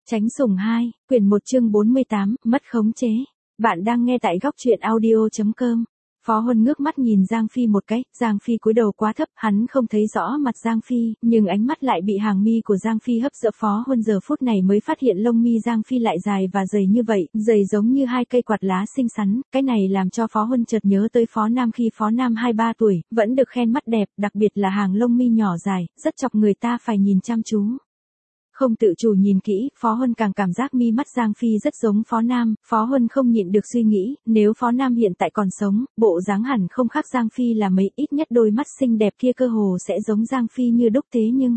Tránh sủng 2, quyển 1 chương 48, mất khống chế. Bạn đang nghe tại góc truyện audio.com. Phó Huân ngước mắt nhìn Giang Phi một cái, Giang Phi cúi đầu quá thấp, hắn không thấy rõ mặt Giang Phi, nhưng ánh mắt lại bị hàng mi của Giang Phi hấp dẫn. Phó Huân giờ phút này mới phát hiện lông mi Giang Phi lại dài và dày như vậy, dày giống như hai cây quạt lá xinh xắn, cái này làm cho Phó Huân chợt nhớ tới Phó Nam khi Phó Nam 2-3 tuổi, vẫn được khen mắt đẹp, đặc biệt là hàng lông mi nhỏ dài, rất chọc người ta phải nhìn chăm chú. Không tự chủ nhìn kỹ, Phó Huân càng cảm giác mi mắt Giang Phi rất giống Phó Nam, Phó Huân không nhịn được suy nghĩ, nếu Phó Nam hiện tại còn sống, bộ dáng hẳn không khác Giang Phi là mấy, ít nhất đôi mắt xinh đẹp kia cơ hồ sẽ giống Giang Phi như đúc.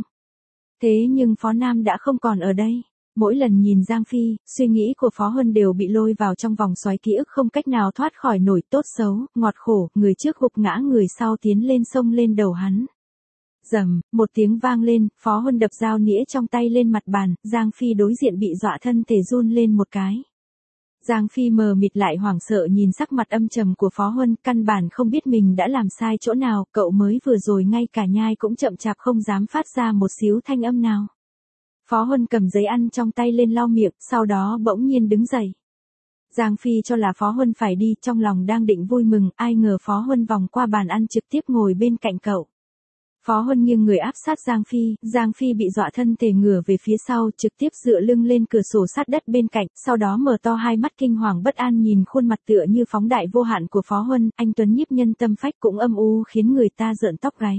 Thế nhưng Phó Nam đã không còn ở đây. Mỗi lần nhìn Giang Phi, suy nghĩ của Phó Huân đều bị lôi vào trong vòng xoáy ký ức không cách nào thoát khỏi nổi, tốt xấu, ngọt khổ, người trước gục ngã người sau tiến lên xông lên đầu hắn. Rầm, một tiếng vang lên, Phó Huân đập dao nĩa trong tay lên mặt bàn, Giang Phi đối diện bị dọa thân thể run lên một cái. Giang Phi mờ mịt lại hoảng sợ nhìn sắc mặt âm trầm của Phó Huân, căn bản không biết mình đã làm sai chỗ nào, cậu mới vừa rồi ngay cả nhai cũng chậm chạp không dám phát ra một xíu thanh âm nào. Phó Huân cầm giấy ăn trong tay lên lau miệng, sau đó bỗng nhiên đứng dậy. Giang Phi cho là Phó Huân phải đi, trong lòng đang định vui mừng, ai ngờ Phó Huân vòng qua bàn ăn trực tiếp ngồi bên cạnh cậu. Phó Huân nghiêng người áp sát Giang Phi bị dọa thân thể ngửa về phía sau, trực tiếp dựa lưng lên cửa sổ sát đất bên cạnh, sau đó mở to hai mắt kinh hoàng bất an nhìn khuôn mặt tựa như phóng đại vô hạn của Phó Huân, anh tuấn nhiếp nhân tâm phách cũng âm u khiến người ta rợn tóc gáy.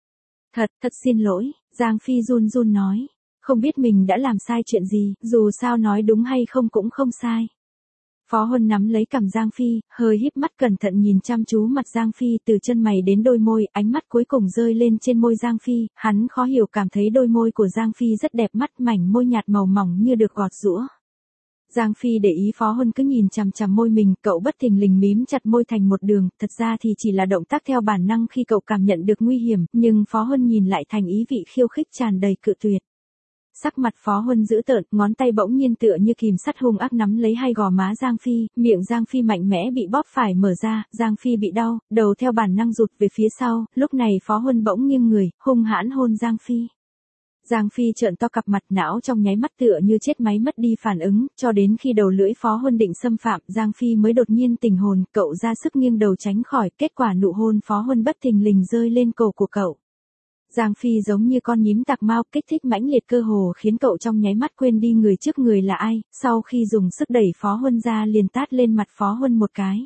Thật xin lỗi, Giang Phi run run nói, không biết mình đã làm sai chuyện gì, dù sao nói đúng hay không cũng không sai. Phó Huân nắm lấy cằm Giang Phi, hơi híp mắt cẩn thận nhìn chăm chú mặt Giang Phi từ chân mày đến đôi môi, ánh mắt cuối cùng rơi lên trên môi Giang Phi, hắn khó hiểu cảm thấy đôi môi của Giang Phi rất đẹp mắt, mảnh môi nhạt màu mỏng như được gọt giũa. Giang Phi để ý Phó Huân cứ nhìn chằm chằm môi mình, cậu bất thình lình mím chặt môi thành một đường, thật ra thì chỉ là động tác theo bản năng khi cậu cảm nhận được nguy hiểm, nhưng Phó Huân nhìn lại thành ý vị khiêu khích tràn đầy cự tuyệt. Sắc mặt Phó Huân dữ tợn, ngón tay bỗng nhiên tựa như kìm sắt hung ác nắm lấy hai gò má Giang Phi, miệng Giang Phi mạnh mẽ bị bóp phải mở ra, Giang Phi bị đau, đầu theo bản năng rụt về phía sau, lúc này Phó Huân bỗng nghiêng người, hung hãn hôn Giang Phi. Giang Phi trợn to cặp mặt, não trong nháy mắt tựa như chết máy mất đi phản ứng, cho đến khi đầu lưỡi Phó Huân định xâm phạm, Giang Phi mới đột nhiên tỉnh hồn, cậu ra sức nghiêng đầu tránh khỏi, kết quả nụ hôn Phó Huân bất thình lình rơi lên cổ của cậu. Giang Phi giống như con nhím tạc mao, kích thích mãnh liệt cơ hồ khiến cậu trong nháy mắt quên đi người trước người là ai, sau khi dùng sức đẩy Phó Huân ra liền tát lên mặt Phó Huân một cái.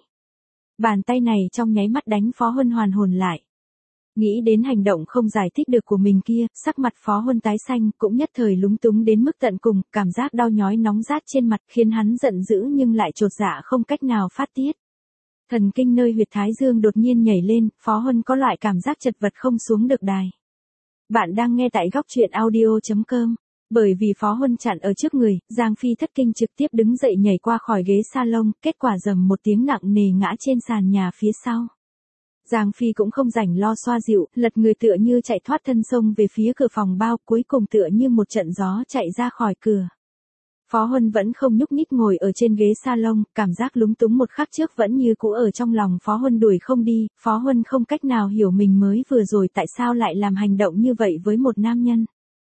Bàn tay này trong nháy mắt đánh Phó Huân hoàn hồn lại. Nghĩ đến hành động không giải thích được của mình kia, sắc mặt Phó Huân tái xanh, cũng nhất thời lúng túng đến mức tận cùng, cảm giác đau nhói nóng rát trên mặt khiến hắn giận dữ nhưng lại chột dạ không cách nào phát tiết. Thần kinh nơi huyệt thái dương đột nhiên nhảy lên, Phó Huân có loại cảm giác chật vật không xuống được đài. Bạn đang nghe tại góc truyện audio.com. Bởi vì Phó Huân chặn ở trước người, Giang Phi thất kinh trực tiếp đứng dậy nhảy qua khỏi ghế salon, kết quả rầm một tiếng nặng nề ngã trên sàn nhà phía sau. Giang Phi cũng không rảnh lo xoa dịu, lật người tựa như chạy thoát thân sông về phía cửa phòng bao, cuối cùng tựa như một trận gió chạy ra khỏi cửa. Phó Huân vẫn không nhúc nhích ngồi ở trên ghế salon, cảm giác lúng túng một khắc trước vẫn như cũ ở trong lòng Phó Huân đuổi không đi, Phó Huân không cách nào hiểu mình mới vừa rồi tại sao lại làm hành động như vậy với một nam nhân.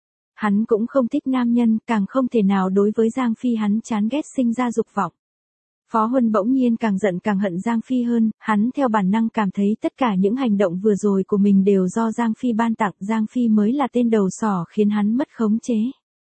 Hắn cũng không thích nam nhân, càng không thể nào đối với Giang Phi hắn chán ghét sinh ra dục vọng. Phó Huân bỗng nhiên càng giận càng hận Giang Phi hơn, hắn theo bản năng cảm thấy tất cả những hành động vừa rồi của mình đều do Giang Phi ban tặng, Giang Phi mới là tên đầu sỏ khiến hắn mất khống chế.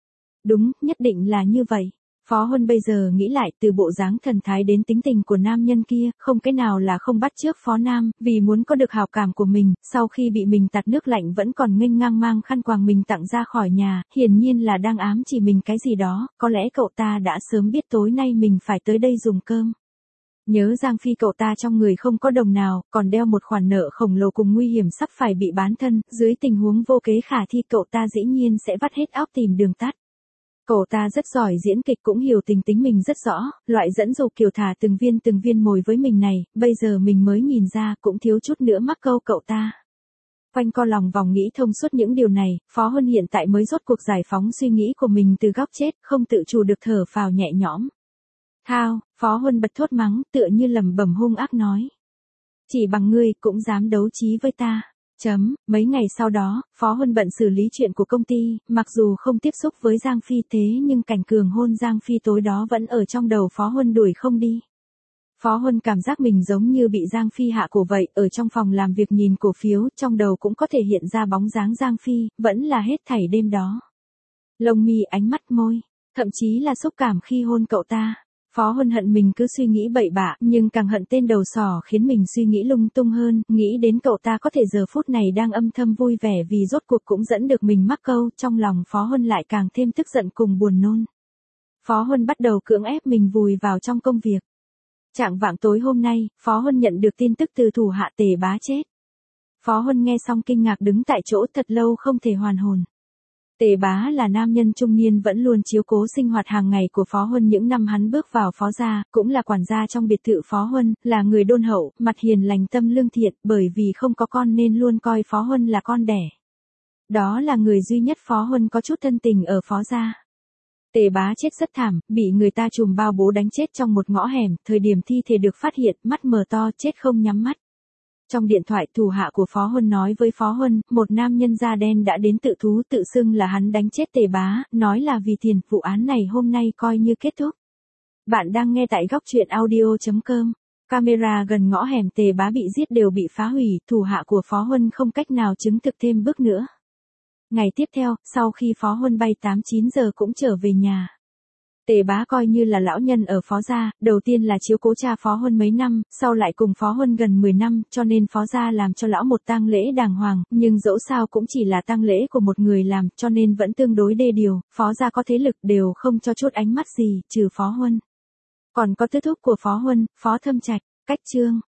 Đúng, nhất định là như vậy. Phó Huân bây giờ nghĩ lại từ bộ dáng thần thái đến tính tình của nam nhân kia, không cái nào là không bắt chước Phó Nam, vì muốn có được hảo cảm của mình, sau khi bị mình tạt nước lạnh vẫn còn nghênh ngang mang khăn quàng mình tặng ra khỏi nhà, hiển nhiên là đang ám chỉ mình cái gì đó, có lẽ cậu ta đã sớm biết tối nay mình phải tới đây dùng cơm. Nhớ Giang Phi cậu ta trong người không có đồng nào, còn đeo một khoản nợ khổng lồ cùng nguy hiểm sắp phải bị bán thân, dưới tình huống vô kế khả thi cậu ta dĩ nhiên sẽ vắt hết óc tìm đường tắt. Cậu ta rất giỏi diễn kịch cũng hiểu tính mình rất rõ, loại dẫn dụ kiều thả từng viên mồi với mình này, bây giờ mình mới nhìn ra cũng thiếu chút nữa mắc câu cậu ta. Quanh co lòng vòng nghĩ thông suốt những điều này, Phó Huân hiện tại mới rốt cuộc giải phóng suy nghĩ của mình từ góc chết, không tự chủ được thở phào nhẹ nhõm. Thao, Phó Huân bật thốt mắng, tựa như lẩm bẩm hung ác nói. Chỉ bằng ngươi cũng dám đấu trí với ta. Mấy ngày sau đó, Phó Huân bận xử lý chuyện của công ty, mặc dù không tiếp xúc với Giang Phi thế nhưng cảnh cường hôn Giang Phi tối đó vẫn ở trong đầu Phó Huân đuổi không đi. Phó Huân cảm giác mình giống như bị Giang Phi hạ cổ vậy, ở trong phòng làm việc nhìn cổ phiếu, trong đầu cũng có thể hiện ra bóng dáng Giang Phi, vẫn là hết thảy đêm đó. Lông mi, ánh mắt, môi, thậm chí là xúc cảm khi hôn cậu ta. Phó Huân hận mình cứ suy nghĩ bậy bạ, nhưng càng hận tên đầu sỏ khiến mình suy nghĩ lung tung hơn, nghĩ đến cậu ta có thể giờ phút này đang âm thầm vui vẻ vì rốt cuộc cũng dẫn được mình mắc câu, trong lòng Phó Huân lại càng thêm tức giận cùng buồn nôn. Phó Huân bắt đầu cưỡng ép mình vùi vào trong công việc. Chạng vạng tối hôm nay, Phó Huân nhận được tin tức từ thủ hạ Tề Bá chết. Phó Huân nghe xong kinh ngạc đứng tại chỗ thật lâu không thể hoàn hồn. Tề Bá là nam nhân trung niên vẫn luôn chiếu cố sinh hoạt hàng ngày của Phó Huân những năm hắn bước vào phó gia, cũng là quản gia trong biệt thự Phó Huân, là người đôn hậu, mặt hiền lành tâm lương thiện, bởi vì không có con nên luôn coi Phó Huân là con đẻ. Đó là người duy nhất Phó Huân có chút thân tình ở phó gia. Tề Bá chết rất thảm, bị người ta chùm bao bố đánh chết trong một ngõ hẻm, thời điểm thi thể được phát hiện, mắt mở to chết không nhắm mắt. Trong điện thoại thủ hạ của Phó Huân nói với Phó Huân, một nam nhân da đen đã đến tự thú tự xưng là hắn đánh chết Tề Bá, nói là vì tiền, vụ án này hôm nay coi như kết thúc. Bạn đang nghe tại góc truyện audio.com. Camera gần ngõ hẻm Tề Bá bị giết đều bị phá hủy, thủ hạ của Phó Huân không cách nào chứng thực thêm bước nữa. Ngày tiếp theo, sau khi Phó Huân bay 8-9 giờ cũng trở về nhà. Tề Bá coi như là lão nhân ở phó gia, đầu tiên là chiếu cố cha Phó Huân mấy năm, sau lại cùng Phó Huân gần 10 năm, cho nên phó gia làm cho lão một tang lễ đàng hoàng, nhưng dẫu sao cũng chỉ là tang lễ của một người làm, cho nên vẫn tương đối đê điều, phó gia có thế lực đều không cho chút ánh mắt gì, trừ Phó Huân. Còn có tứ thúc của Phó Huân, Phó Thâm Trạch, cách chương.